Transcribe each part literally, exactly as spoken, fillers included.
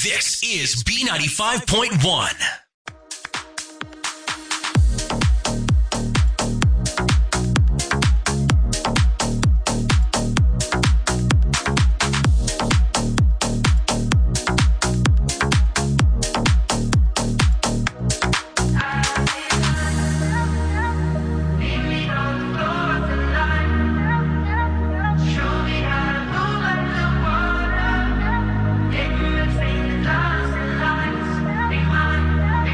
This is B ninety-five point one. Make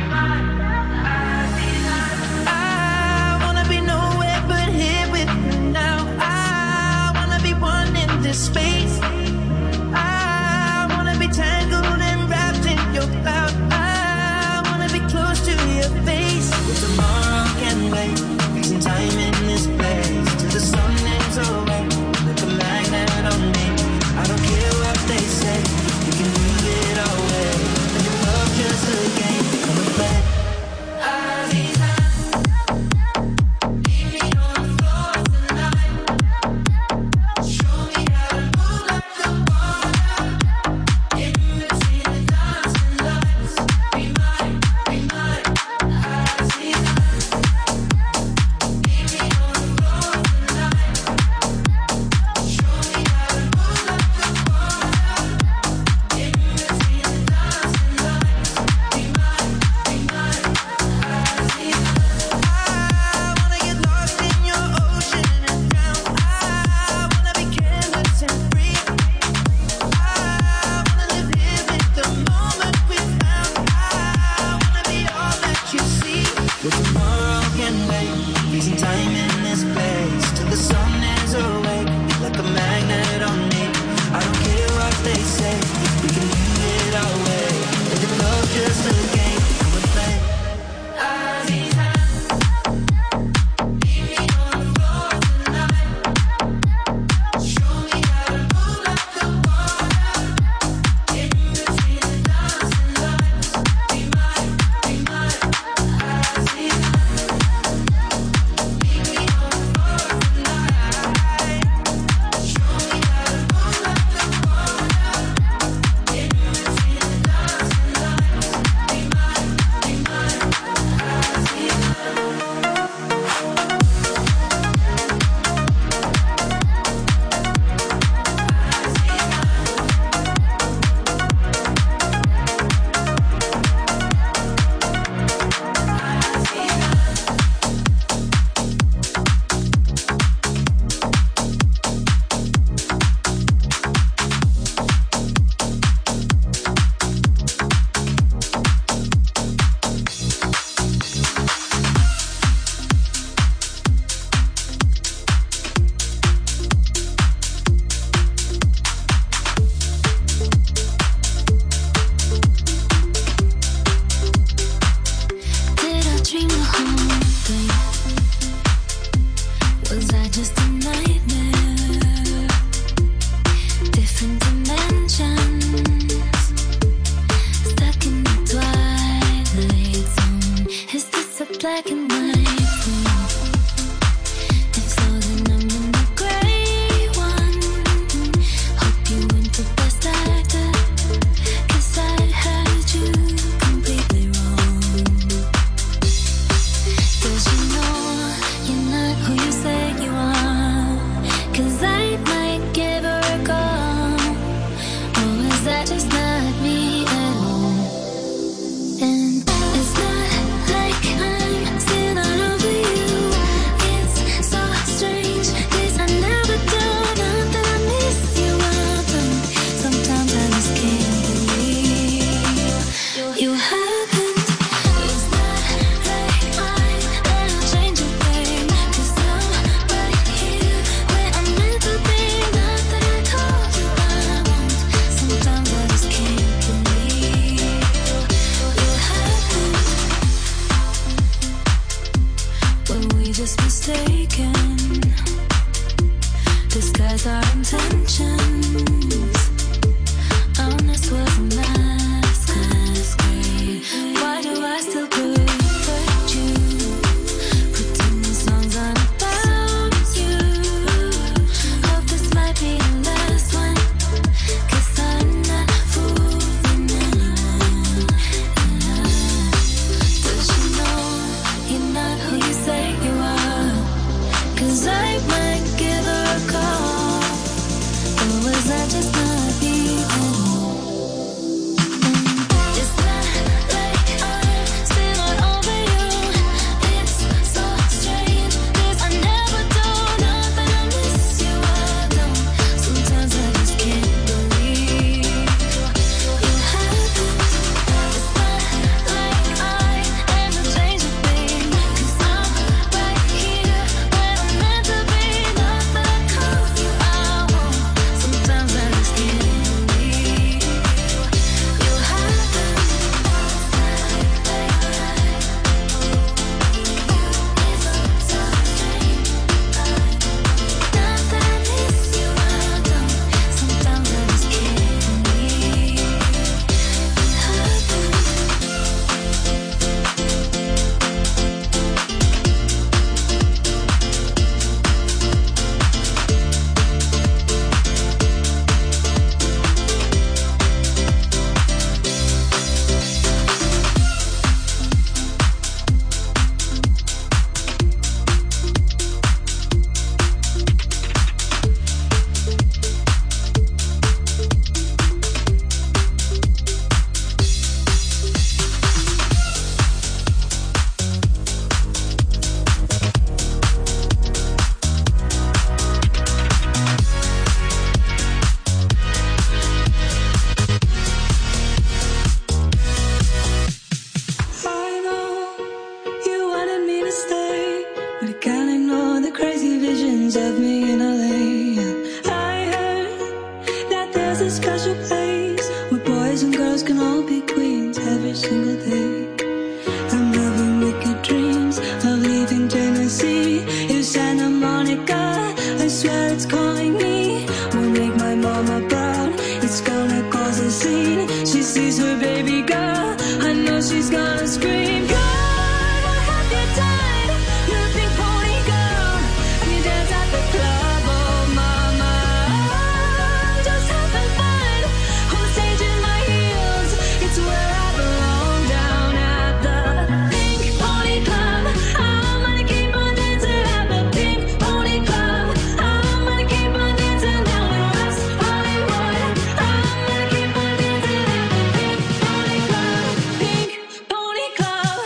all be queens every single day. I'm having wicked dreams of leaving Tennessee. You Santa Monica, I swear it's calling me. Won't make my mama proud, it's gonna cause a scene. She sees her baby girl, I know she's gonna scream. God, what have you done? You're a pink pony girl, and you dance at the club. Oh mama, I'm just having fun on the stage in my heels. It's where I belong, down at the Pink Pony Club. I'm gonna keep on dancing at the Pink Pony Club. I'm gonna keep on dancing down in West Hollywood. I'm gonna keep on dancing at the Pink Pony Club. Pink Pony Club.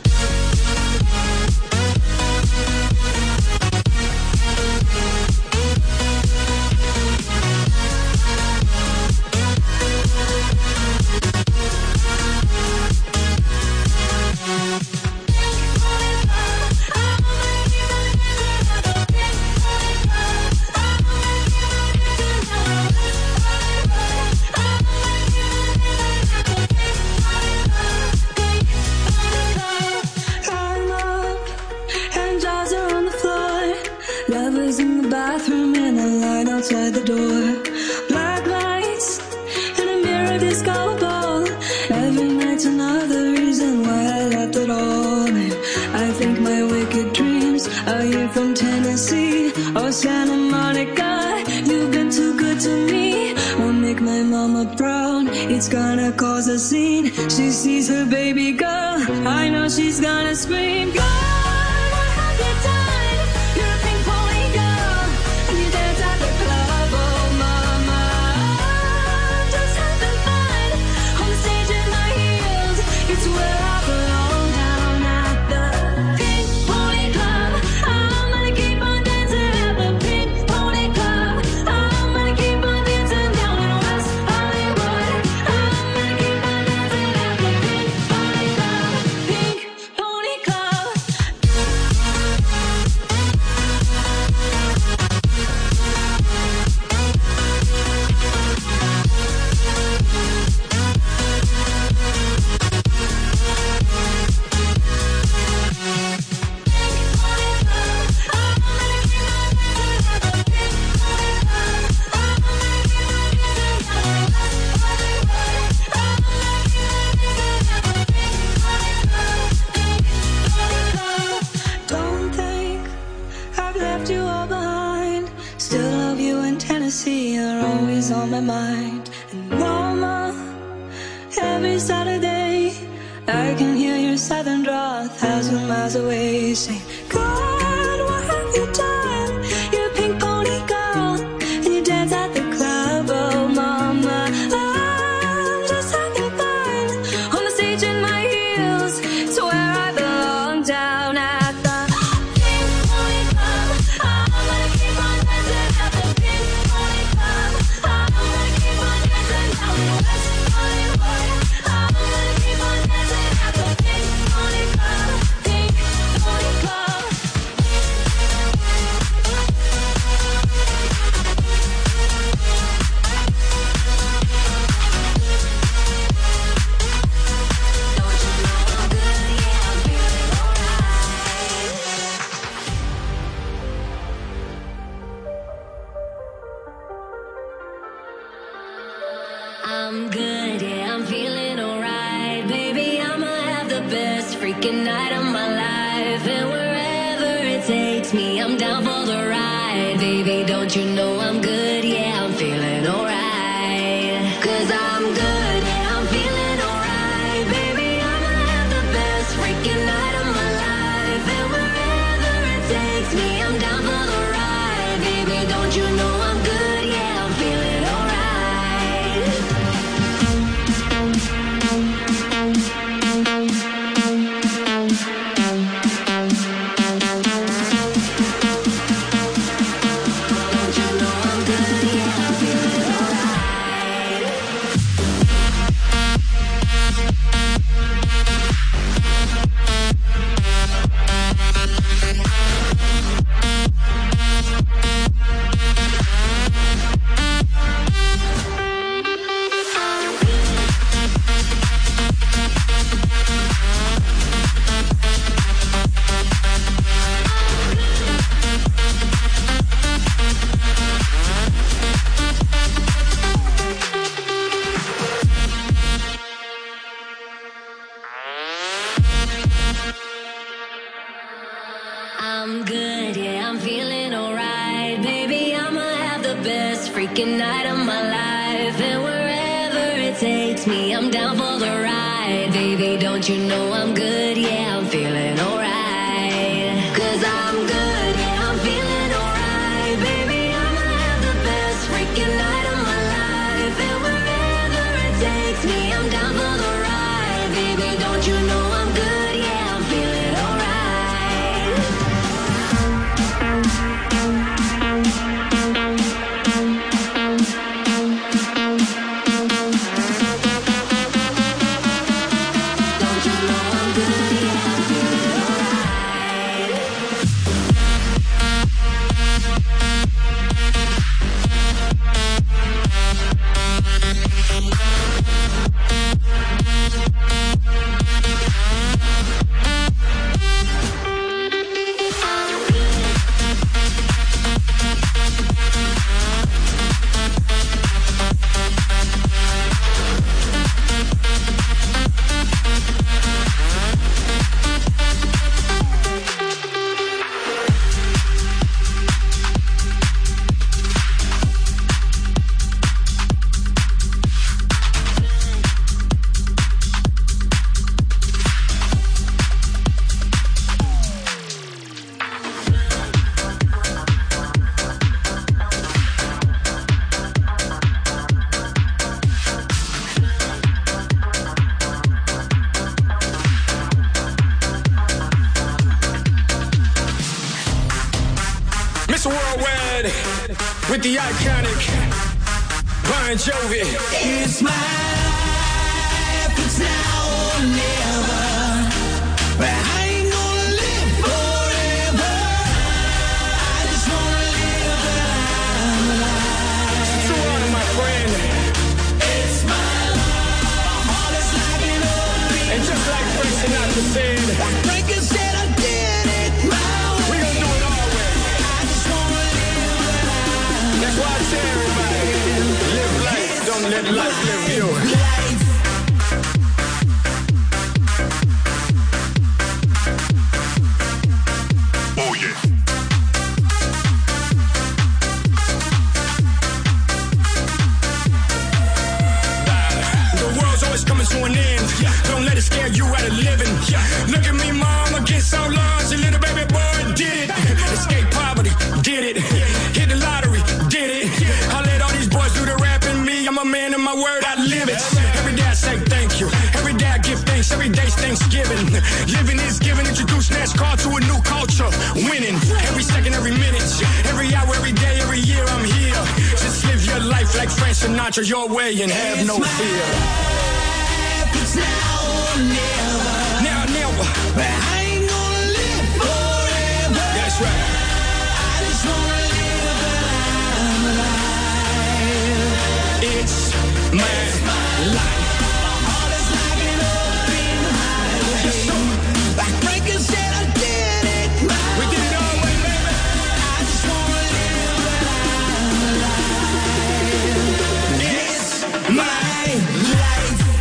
I'm up, and jaws are on the floor. Lovers in the bathroom and a line outside the door. Black lights and a mirror disco ball. Every night's another reason why I left it all. And I think my wicked dreams are here from Tennessee or Santa Monica. You've been too good to me. I'll make my mama proud. It's gonna cause a scene. She sees her baby girl, I know she's gonna scream. God, what have you done? You're a pink pony girl, and you dance at the club. Oh mama, I'm just having fun on the stage in my heels. It's where I belong, down at the Pink Pony Club. I'm gonna keep on dancing at the Pink Pony Club. I'm gonna keep on dancing down in West Hollywood. I'm gonna keep on dancing at the Pink Pony Club. Pink Pony Club. Don't think I've left you all behind. Still love you in Tennessee, you're always on my mind. And mama, every Saturday I can hear your southern drawl a thousand miles away, saying, God, what have you done? You're a pink pony girl, and you dance at the club. Oh mama, I'm just having fun on the stage in my heels. It's where I belong, down at the Pink Pony Club. I'm gonna keep on dancing at the Pink Pony Club. I'm gonna keep on dancing down in West Hollywood. I'm gonna keep on dancing at the Pink Pony Club. Pink Pony Club. Don't you know I'm good? Yeah, I'm feeling alright. I'm good, yeah, I'm feeling alright. Baby, I'ma have the best freaking night of my life. And wherever it takes me, I'm down for the ride. Baby, don't you know I'm good, yeah, I'm feeling alright. Cause I'm good, yeah, I'm feeling alright. Baby, I'ma have the best freaking night of my life. And wherever it takes me, I'm down for the ride. Baby, don't you know I'm good, yeah, I'm feeling alright. Don't you know I'm good, yeah, I'm feeling alright. freaking night of my life. And wherever it takes me, I'm down for the ride. Baby, don't you know I'm good? Yeah, I'm feeling alright. Cause I'm good, yeah, I'm feeling alright. Baby, I'ma have the best freaking night of my life. And wherever it takes me, I'm down for the ride. Baby, don't you know I'm good? Yeah, I'm feeling alright. Mister Worldwide with the iconic Bon Jovi. It's my life, it's now or never. But I ain't gonna live forever. I just wanna live that I'm alive. So on, my friend. It's my life, my heart is like an open. And just like Frank Sinatra said, Like Frankie said, I did it my way. we gonna do it our way. I just wanna live that I'm That's why I tell everybody, live life, don't let life live you. life. Oh yeah. The world's always coming to an end. Don't let it scare you out of living. Look at me, mom, against all odds. A little baby boy did it. Escape poverty, did it. Hit the lottery, did it. I let all these boys do the rapping. Me, I'm a man of my word, I live it. Every day I say thank you. Every day I give thanks. Every day's Thanksgiving. Living is giving. Introduce NASCAR to a new culture. Winning every second, every minute, every hour, every day, every year. I'm here. Just live your life like Frank Sinatra, your way, and have no fear. It's now or never. Now, never. But I ain't gonna live forever. That's right. I just wanna live that I'm alive. It's my life. My heart is like an open highway. Like Frankie said, I did it my We did it all way, baby. I just wanna live that I'm alive. It's my life.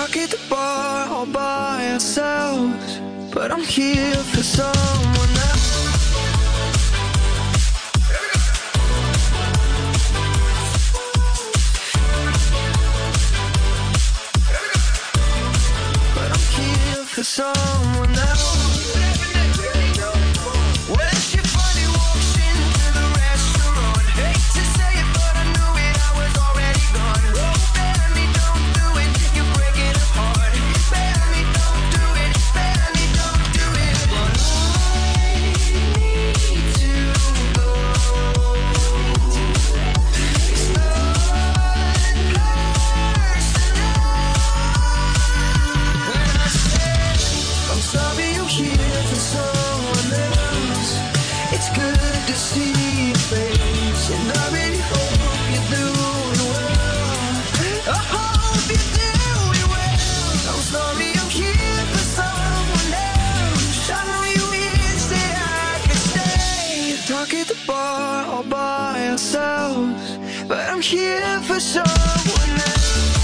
Talk at the bar all by ourselves, but I'm here for someone else. But I'm here for someone else. When she finally walks into the restaurant, hate to say it, but I knew it, I was already gone. Oh, baby, don't do it, you're breaking apart. Baby, don't do it, baby, don't do it. But I need to go. It's not personal. When I said I'm sorry, you're here for someone else. It's good to see your face, and I really hope you're doing well. I hope you're doing well. I'm sorry, I'm here for someone else. I know you wish that I could stay. Talk at the bar all by ourselves, but I'm here for someone else.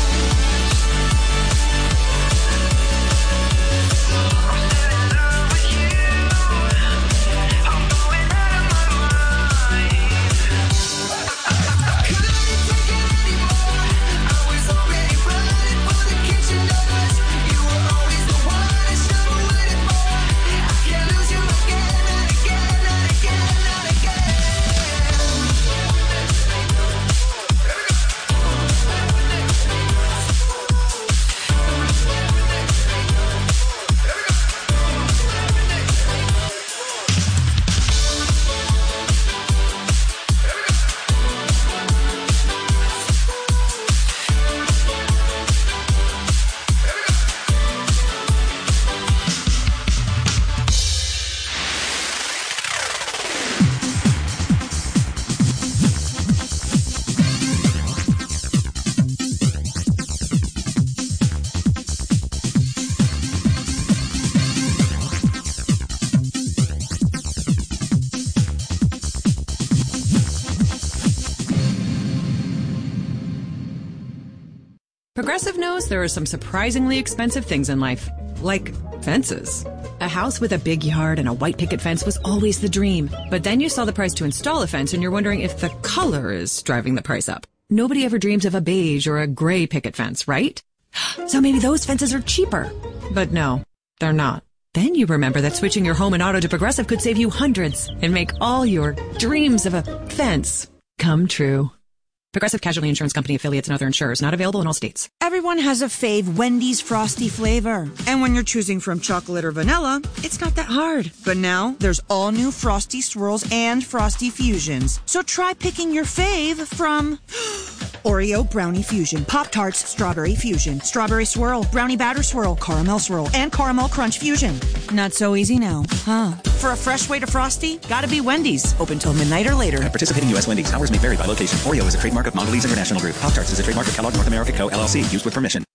Progressive knows there are some surprisingly expensive things in life, like fences. A house with a big yard and a white picket fence was always the dream. But then you saw the price to install a fence and you're wondering if the color is driving the price up. Nobody ever dreams of a beige or a gray picket fence, right? So maybe those fences are cheaper. But no, they're not. Then you remember that switching your home and auto to Progressive could save you hundreds and make all your dreams of a fence come true. Progressive Casualty Insurance Company affiliates and other insurers. Not available in all states. Everyone has a fave Wendy's Frosty flavor. And when you're choosing from chocolate or vanilla, it's not that hard. But now, there's all new Frosty Swirls and Frosty Fusions. So try picking your fave from Oreo Brownie Fusion, Pop-Tarts Strawberry Fusion, Strawberry Swirl, Brownie Batter Swirl, Caramel Swirl, and Caramel Crunch Fusion. Not so easy now, huh? For a fresh way to Frosty, gotta be Wendy's. Open till midnight or later. At participating U S Wendy's. Hours may vary by location. Oreo is a trademark of Mondelez International Group. Pop-Tarts is a trademark of Kellogg North America Co. L L C. Used with permission.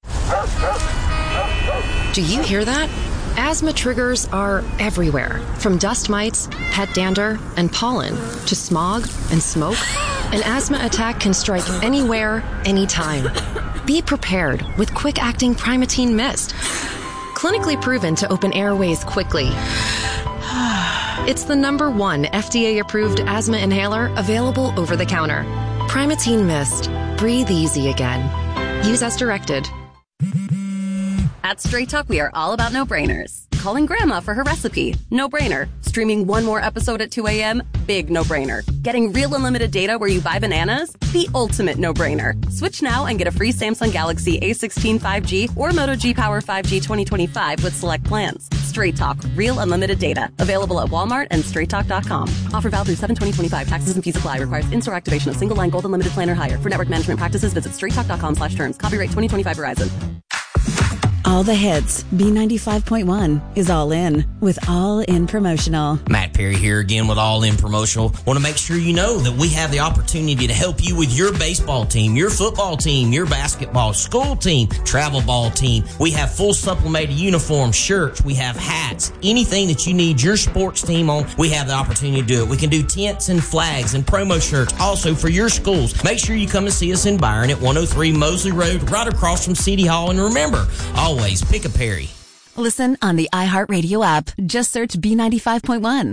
Do you hear that? Asthma triggers are everywhere. From dust mites, pet dander, and pollen, to smog and smoke. An asthma attack can strike anywhere, anytime. Be prepared with quick-acting Primatene Mist. Clinically proven to open airways quickly. It's the number one F D A-approved asthma inhaler available over the counter. Primatene Mist. Breathe easy again. Use as directed. At Straight Talk, we are all about no-brainers. Calling Grandma for her recipe? No-brainer. Streaming one more episode at two a.m.? Big no-brainer. Getting real unlimited data where you buy bananas? The ultimate no-brainer. Switch now and get a free Samsung Galaxy A sixteen five G or Moto G Power five G twenty twenty-five with select plans. Straight Talk. Real unlimited data. Available at Walmart and straight talk dot com. Offer valid through seven twenty twenty-five. Taxes and fees apply. Requires in-store activation of single line gold unlimited plan or higher. For network management practices, visit straight talk dot com slash terms. Copyright twenty twenty-five Verizon. All the hits. B ninety-five point one is all in with All In Promotional. Matt Perry here again with All In Promotional. Want to make sure you know that we have the opportunity to help you with your baseball team, your football team, your basketball, school team, travel ball team. We have full supplemented uniforms, shirts, we have hats, anything that you need your sports team on, we have the opportunity to do it. We can do tents and flags and promo shirts also for your schools. Make sure you come and see us in Byron at one oh three Mosley Road, right across from City Hall. And remember, always pick a Perry. Listen on the iHeartRadio app. Just search B ninety-five point one.